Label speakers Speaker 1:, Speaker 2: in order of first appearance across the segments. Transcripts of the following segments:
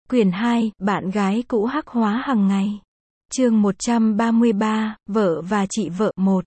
Speaker 1: Quyển 2, bạn gái cũ hắc hóa hàng ngày. Chương 133, vợ và chị vợ 1.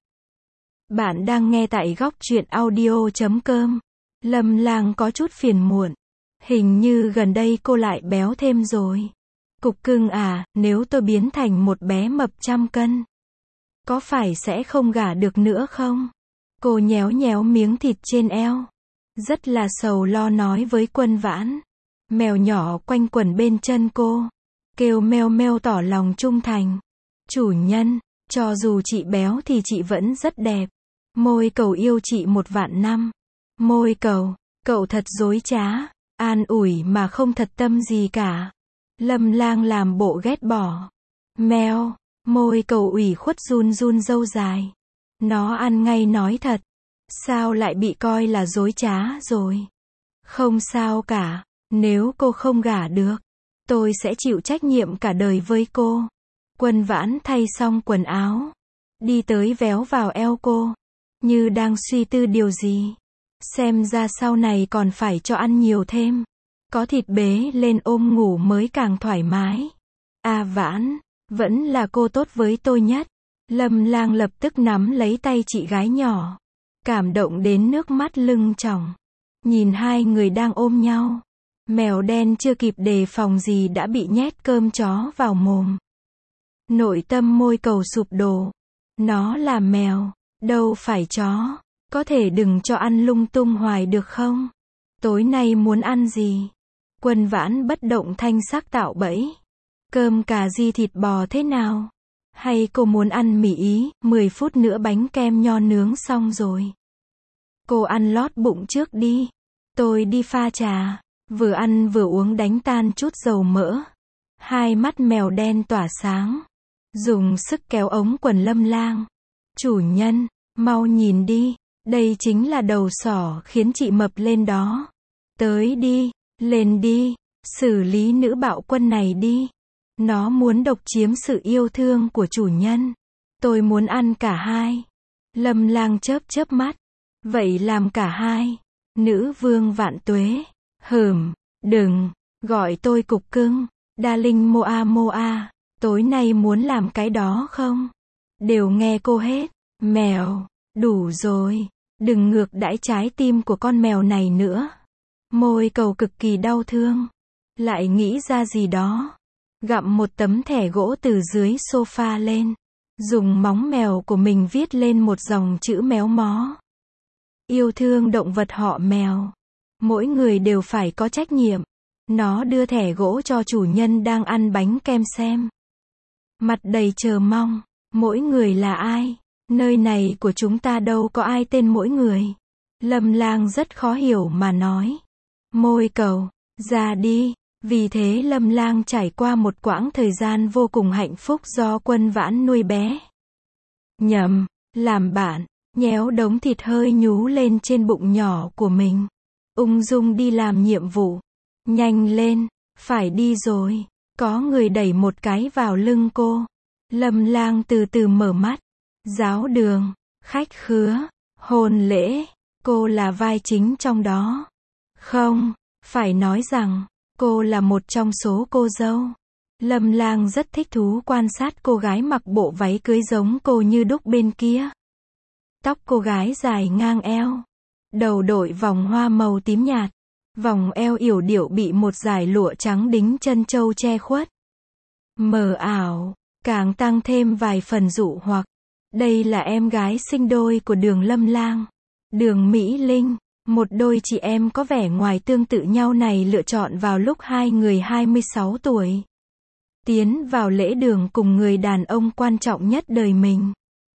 Speaker 1: Bạn đang nghe tại góc truyện audio.com. Lâm Lang có chút phiền muộn. Hình như gần đây cô lại béo thêm rồi. Cục cưng à, nếu tôi biến thành một bé mập 100 cân, có phải sẽ không gả được nữa không? Cô nhéo nhéo miếng thịt trên eo, rất là sầu lo nói với Quân Vãn. Mèo nhỏ quanh quẩn bên chân cô, kêu meo meo tỏ lòng trung thành. Chủ nhân, cho dù chị béo thì chị vẫn rất đẹp. Môi cầu yêu chị 1.000.000 năm. Môi cầu, cậu thật dối trá, an ủi mà không thật tâm gì cả. Lâm Lang làm bộ ghét bỏ. Meo, môi cầu ủy khuất run run râu dài. Nó ăn ngay nói thật. Sao lại bị coi là dối trá rồi? Không sao cả. Nếu cô không gả được, tôi sẽ chịu trách nhiệm cả đời với cô. Quân Vãn thay xong quần áo, đi tới véo vào eo cô, như đang suy tư điều gì. Xem ra sau này còn phải cho ăn nhiều thêm. Có thịt bế lên ôm ngủ mới càng thoải mái. À Vãn, vẫn là cô tốt với tôi nhất. Lâm Lang lập tức nắm lấy tay chị gái nhỏ, cảm động đến nước mắt lưng tròng. Nhìn hai người đang ôm nhau. Mèo đen chưa kịp đề phòng gì đã bị nhét cơm chó vào mồm. Nội tâm môi cầu sụp đổ. Nó là mèo, đâu phải chó. Có thể đừng cho ăn lung tung hoài được không? Tối nay muốn ăn gì? Quân Vãn bất động thanh sắc tạo bẫy. Cơm cà ri thịt bò thế nào? Hay cô muốn ăn mì Ý, 10 phút nữa bánh kem nho nướng xong rồi. Cô ăn lót bụng trước đi. Tôi đi pha trà. Vừa ăn vừa uống đánh tan chút dầu mỡ. Hai mắt mèo đen tỏa sáng. Dùng sức kéo ống quần Lâm Lang. Chủ nhân, mau nhìn đi. Đây chính là đầu sỏ khiến chị mập lên đó. Tới đi, lên đi. Xử lý nữ bạo quân này đi. Nó muốn độc chiếm sự yêu thương của chủ nhân. Tôi muốn ăn cả hai. Lâm Lang chớp chớp mắt. Vậy làm cả hai. Nữ vương vạn tuế. Đừng, gọi tôi cục cưng. Darling Moa Moa, tối nay muốn làm cái đó không? Đều nghe cô hết. Mèo, đủ rồi. Đừng ngược đãi trái tim của con mèo này nữa. Môi cầu cực kỳ đau thương. Lại nghĩ ra gì đó. Gặm một tấm thẻ gỗ từ dưới sofa lên. Dùng móng mèo của mình viết lên một dòng chữ méo mó. Yêu thương động vật họ mèo. Mỗi người đều phải có trách nhiệm. Nó đưa thẻ gỗ cho chủ nhân đang ăn bánh kem xem. Mặt đầy chờ mong. Mỗi người là ai? Nơi này của chúng ta đâu có ai tên mỗi người. Lâm Lang rất khó hiểu mà nói. Môi cầu, ra đi. Vì thế Lâm Lang trải qua một quãng thời gian vô cùng hạnh phúc do Quân Vãn nuôi bé. Nhầm, làm bạn, nhéo đống thịt hơi nhú lên trên bụng nhỏ của mình. Ung dung đi làm nhiệm vụ. Nhanh lên, phải đi rồi. Có người đẩy một cái vào lưng cô. Lâm Lang từ từ mở mắt. Giáo đường, khách khứa, hôn lễ, cô là vai chính trong đó. Không, phải nói rằng, cô là một trong số cô dâu. Lâm Lang rất thích thú quan sát cô gái mặc bộ váy cưới giống cô như đúc bên kia. Tóc cô gái dài ngang eo. Đầu đội vòng hoa màu tím nhạt. Vòng eo yểu điệu bị một dải lụa trắng đính chân châu che khuất. Mờ ảo, càng tăng thêm vài phần dụ hoặc. Đây là em gái sinh đôi của Đường Lâm Lang, Đường Mỹ Linh. Một đôi chị em có vẻ ngoài tương tự nhau này lựa chọn vào lúc hai người 26 tuổi. Tiến vào lễ đường cùng người đàn ông quan trọng nhất đời mình.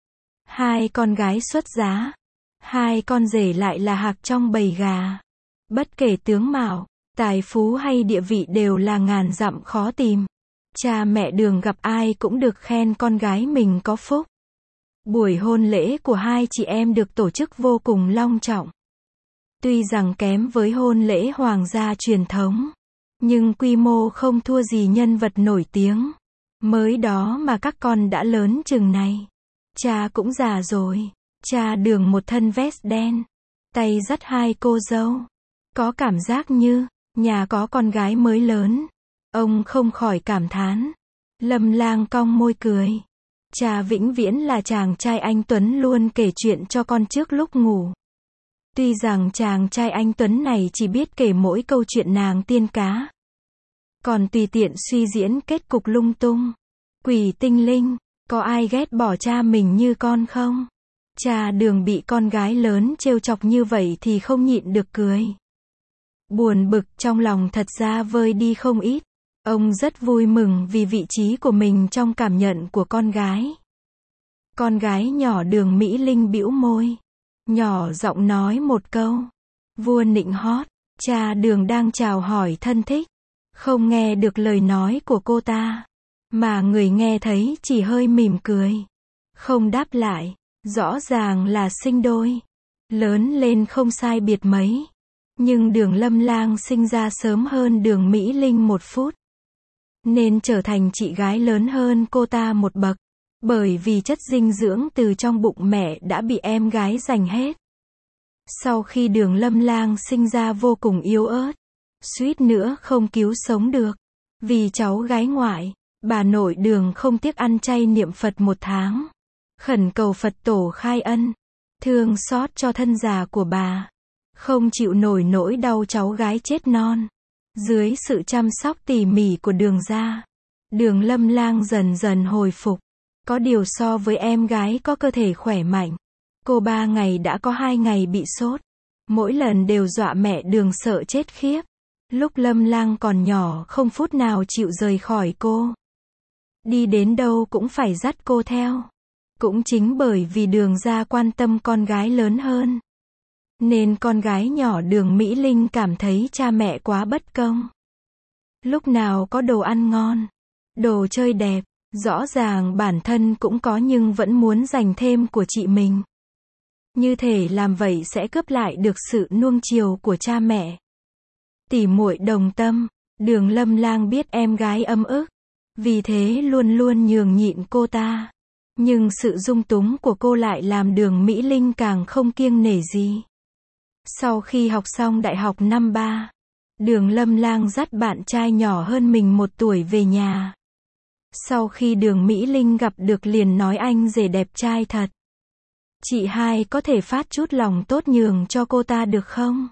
Speaker 1: Hai con gái xuất giá. Hai con rể lại là hạc trong bầy gà. Bất kể tướng mạo, tài phú hay địa vị đều là ngàn dặm khó tìm. Cha mẹ Đường gặp ai cũng được khen con gái mình có phúc. Buổi hôn lễ của hai chị em được tổ chức vô cùng long trọng. Tuy rằng kém với hôn lễ hoàng gia truyền thống, nhưng quy mô không thua gì nhân vật nổi tiếng. Mới đó mà các con đã lớn chừng này. Cha cũng già rồi. Cha Đường một thân vest đen, tay dắt hai cô dâu. Có cảm giác như nhà có con gái mới lớn. Ông không khỏi cảm thán. Lâm Lang cong môi cười. Cha vĩnh viễn là chàng trai anh Tuấn luôn kể chuyện cho con trước lúc ngủ. Tuy rằng chàng trai anh Tuấn này chỉ biết kể mỗi câu chuyện nàng tiên cá. Còn tùy tiện suy diễn kết cục lung tung. Quỷ tinh linh, có ai ghét bỏ cha mình như con không? Cha Đường bị con gái lớn trêu chọc như vậy thì không nhịn được cười. Buồn bực trong lòng thật ra vơi đi không ít. Ông rất vui mừng vì vị trí của mình trong cảm nhận của con gái. Con gái nhỏ Đường Mỹ Linh bĩu môi, nhỏ giọng nói một câu. Vua nịnh hót, cha Đường đang chào hỏi thân thích. Không nghe được lời nói của cô ta. Mà người nghe thấy chỉ hơi mỉm cười. Không đáp lại, rõ ràng là sinh đôi. Lớn lên không sai biệt mấy. Nhưng Đường Lâm Lang sinh ra sớm hơn Đường Mỹ Linh 1 phút. Nên trở thành chị gái lớn hơn cô ta 1 bậc. Bởi vì chất dinh dưỡng từ trong bụng mẹ đã bị em gái giành hết. Sau khi Đường Lâm Lang sinh ra vô cùng yếu ớt. Suýt nữa không cứu sống được. Vì cháu gái ngoại, bà nội Đường không tiếc ăn chay niệm Phật 1 tháng. Khẩn cầu Phật tổ khai ân. Thương xót cho thân già của bà. Không chịu nổi nỗi đau cháu gái chết non. Dưới sự chăm sóc tỉ mỉ của Đường gia, Đường Lâm Lang dần dần hồi phục. Có điều so với em gái có cơ thể khỏe mạnh, cô 3 ngày đã có 2 ngày bị sốt. Mỗi lần đều dọa mẹ Đường sợ chết khiếp. Lúc Lâm Lang còn nhỏ không phút nào chịu rời khỏi cô. Đi đến đâu cũng phải dắt cô theo. Cũng chính bởi vì Đường gia quan tâm con gái lớn hơn. Nên con gái nhỏ Đường Mỹ Linh cảm thấy cha mẹ quá bất công. Lúc nào có đồ ăn ngon, đồ chơi đẹp, rõ ràng bản thân cũng có nhưng vẫn muốn dành thêm của chị mình. Như thể làm vậy sẽ cướp lại được sự nuông chiều của cha mẹ. Tỉ muội đồng tâm, Đường Lâm Lang biết em gái ấm ức. Vì thế luôn luôn nhường nhịn cô ta. Nhưng sự dung túng của cô lại làm Đường Mỹ Linh càng không kiêng nể gì. Sau khi học xong đại học năm 3, Đường Lâm Lang dắt bạn trai nhỏ hơn mình 1 tuổi về nhà. Sau khi Đường Mỹ Linh gặp được liền nói anh rể đẹp trai thật. Chị hai có thể phát chút lòng tốt nhường cho cô ta được không?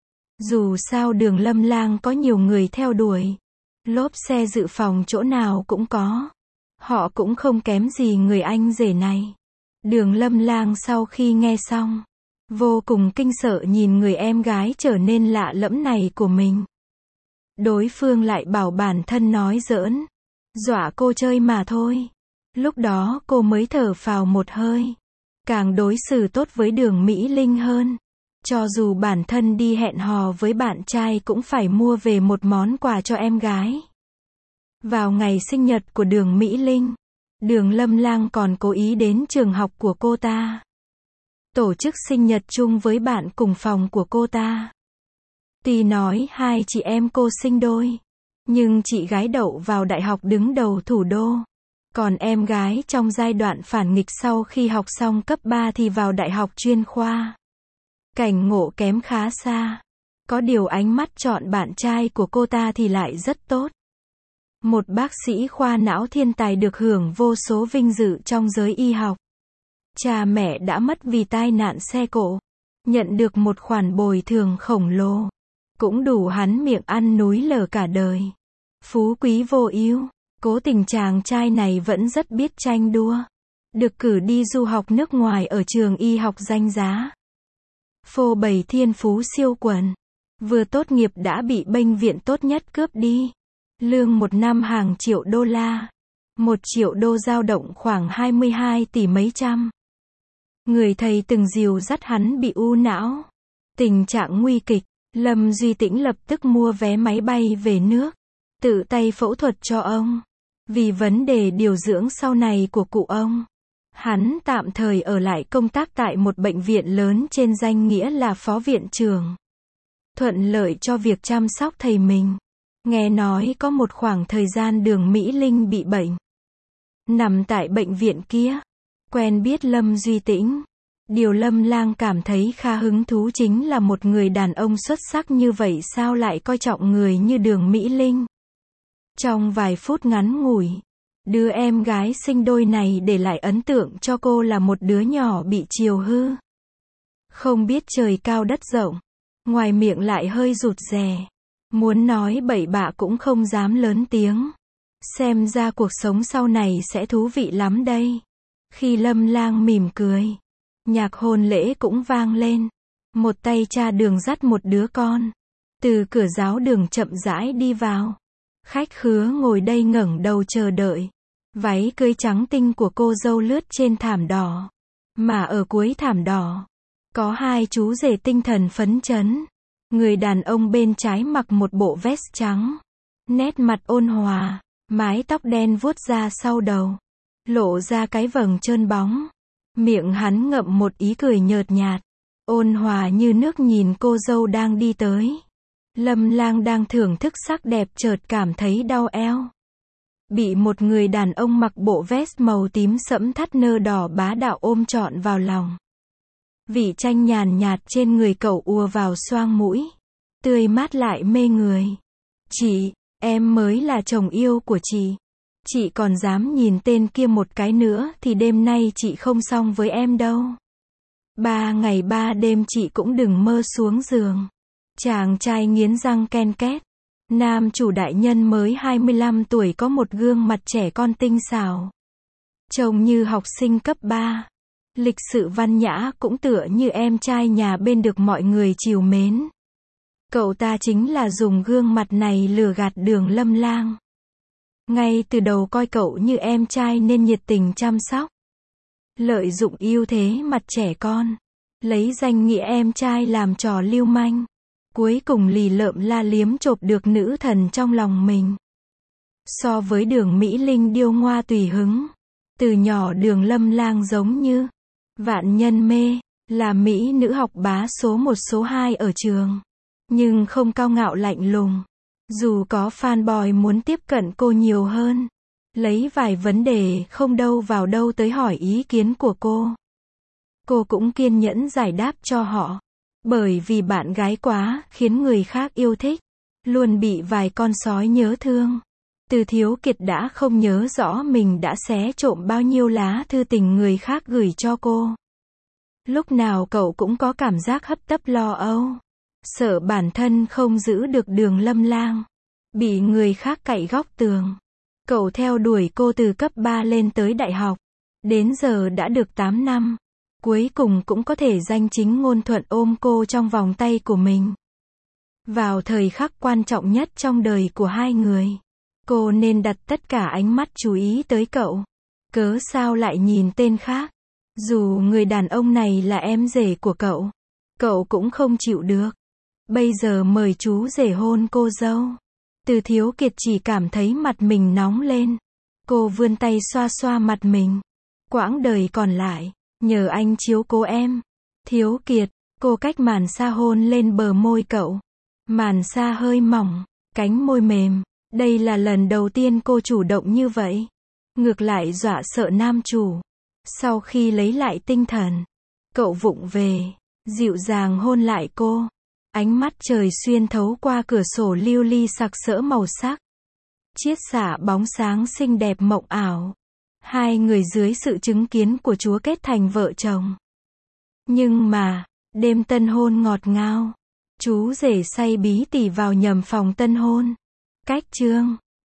Speaker 1: Dù sao Đường Lâm Lang có nhiều người theo đuổi. Lốp xe dự phòng chỗ nào cũng có. Họ cũng không kém gì người anh rể này. Đường Lâm Lang sau khi nghe xong, vô cùng kinh sợ nhìn người em gái trở nên lạ lẫm này của mình. Đối phương lại bảo bản thân nói giỡn, dọa cô chơi mà thôi. Lúc đó cô mới thở phào một hơi. Càng đối xử tốt với Đường Mỹ Linh hơn. Cho dù bản thân đi hẹn hò với bạn trai cũng phải mua về một món quà cho em gái. Vào ngày sinh nhật của Đường Mỹ Linh, Đường Lâm Lang còn cố ý đến trường học của cô ta. Tổ chức sinh nhật chung với bạn cùng phòng của cô ta. Tuy nói hai chị em cô sinh đôi, nhưng chị gái đậu vào đại học đứng đầu thủ đô. Còn em gái trong giai đoạn phản nghịch sau khi học xong cấp 3 thì vào đại học chuyên khoa. Cảnh ngộ kém khá xa. Có điều ánh mắt chọn bạn trai của cô ta thì lại rất tốt. Một bác sĩ khoa não thiên tài được hưởng vô số vinh dự trong giới y học. Cha mẹ đã mất vì tai nạn xe cộ. Nhận được một khoản bồi thường khổng lồ. Cũng đủ hắn miệng ăn núi lở cả đời. Phú quý vô ưu. Cố tình chàng trai này vẫn rất biết tranh đua. Được cử đi du học nước ngoài ở trường y học danh giá. Phô bày thiên phú siêu quần. Vừa tốt nghiệp đã bị bệnh viện tốt nhất cướp đi. Lương 1 năm hàng triệu đô la. 1 triệu đô dao động khoảng 22 tỷ mấy trăm. Người thầy từng dìu dắt hắn bị u não. Tình trạng nguy kịch. Lâm Duy Tĩnh lập tức mua vé máy bay về nước. Tự tay phẫu thuật cho ông. Vì vấn đề điều dưỡng sau này của cụ ông, hắn tạm thời ở lại công tác tại một bệnh viện lớn trên danh nghĩa là phó viện trưởng. Thuận lợi cho việc chăm sóc thầy mình. Nghe nói có một khoảng thời gian Đường Mỹ Linh bị bệnh. Nằm tại bệnh viện kia. Quen biết Lâm Duy Tĩnh. Điều Lâm Lang cảm thấy khá hứng thú chính là một người đàn ông xuất sắc như vậy sao lại coi trọng người như Đường Mỹ Linh. Trong vài phút ngắn ngủi, đứa em gái sinh đôi này để lại ấn tượng cho cô là một đứa nhỏ bị chiều hư. Không biết trời cao đất rộng, ngoài miệng lại hơi rụt rè. Muốn nói bậy bạ cũng không dám lớn tiếng. Xem ra cuộc sống sau này sẽ thú vị lắm đây. Khi Lâm Lang mỉm cười, nhạc hôn lễ cũng vang lên. Một tay cha đường dắt một đứa con. Từ cửa giáo đường chậm rãi đi vào. Khách khứa ngồi đây ngẩng đầu chờ đợi. Váy cưới trắng tinh của cô dâu lướt trên thảm đỏ. Mà ở cuối thảm đỏ, có hai chú rể tinh thần phấn chấn. Người đàn ông bên trái mặc một bộ vest trắng. Nét mặt ôn hòa, mái tóc đen vuốt ra sau đầu. Lộ ra cái vầng trơn bóng. Miệng hắn ngậm một ý cười nhợt nhạt. Ôn hòa như nước nhìn cô dâu đang đi tới. Lâm Lang đang thưởng thức sắc đẹp chợt cảm thấy đau eo. Bị một người đàn ông mặc bộ vest màu tím sẫm thắt nơ đỏ bá đạo ôm trọn vào lòng. Vị chanh nhàn nhạt trên người cậu ùa vào xoang mũi. Tươi mát lại mê người. Chị, em mới là chồng yêu của chị. Chị còn dám nhìn tên kia một cái nữa thì đêm nay chị không xong với em đâu. 3 ngày 3 đêm chị cũng đừng mơ xuống giường. Chàng trai nghiến răng ken két. Nam chủ đại nhân mới 25 tuổi có một gương mặt trẻ con tinh xảo. Trông như học sinh cấp 3. Lịch sự văn nhã cũng tựa như em trai nhà bên được mọi người trìu mến. Cậu ta chính là dùng gương mặt này lừa gạt Đường Lâm Lang. Ngay từ đầu coi cậu như em trai nên nhiệt tình chăm sóc. Lợi dụng ưu thế mặt trẻ con. Lấy danh nghĩa em trai làm trò lưu manh. Cuối cùng lì lợm la liếm chộp được nữ thần trong lòng mình. So với Đường Mỹ Linh điêu ngoa tùy hứng. Từ nhỏ Đường Lâm Lang giống như vạn nhân mê, là mỹ nữ học bá số 1 số 2 ở trường. Nhưng không cao ngạo lạnh lùng. Dù có fanboy muốn tiếp cận cô nhiều hơn, lấy vài vấn đề không đâu vào đâu tới hỏi ý kiến của cô cũng kiên nhẫn giải đáp cho họ. Bởi vì bạn gái quá khiến người khác yêu thích, luôn bị vài con sói nhớ thương. Từ Thiếu Kiệt đã không nhớ rõ mình đã xé trộm bao nhiêu lá thư tình người khác gửi cho cô. Lúc nào cậu cũng có cảm giác hấp tấp lo âu. Sợ bản thân không giữ được Đường Lâm Lang. Bị người khác cạy góc tường. Cậu theo đuổi cô từ cấp 3 lên tới đại học. Đến giờ đã được 8 năm. Cuối cùng cũng có thể danh chính ngôn thuận ôm cô trong vòng tay của mình. Vào thời khắc quan trọng nhất trong đời của hai người, cô nên đặt tất cả ánh mắt chú ý tới cậu. Cớ sao lại nhìn tên khác? Dù người đàn ông này là em rể của cậu cũng không chịu được. Bây giờ mời chú rể hôn cô dâu. Từ Thiếu Kiệt chỉ cảm thấy mặt mình nóng lên. Cô vươn tay xoa xoa mặt mình. Quãng đời còn lại, nhờ anh chiếu cố em. Thiếu Kiệt, cô cách màn sa hôn lên bờ môi cậu. Màn sa hơi mỏng, cánh môi mềm. Đây là lần đầu tiên cô chủ động như vậy. Ngược lại dọa sợ nam chủ. Sau khi lấy lại tinh thần, cậu vụng về, dịu dàng hôn lại cô. Ánh mắt trời xuyên thấu qua cửa sổ lưu ly sặc sỡ màu sắc. Chiết xạ bóng sáng xinh đẹp mộng ảo. Hai người dưới sự chứng kiến của Chúa kết thành vợ chồng. Nhưng mà, đêm tân hôn ngọt ngào. Chú rể say bí tỉ vào nhầm phòng tân hôn. Cách chương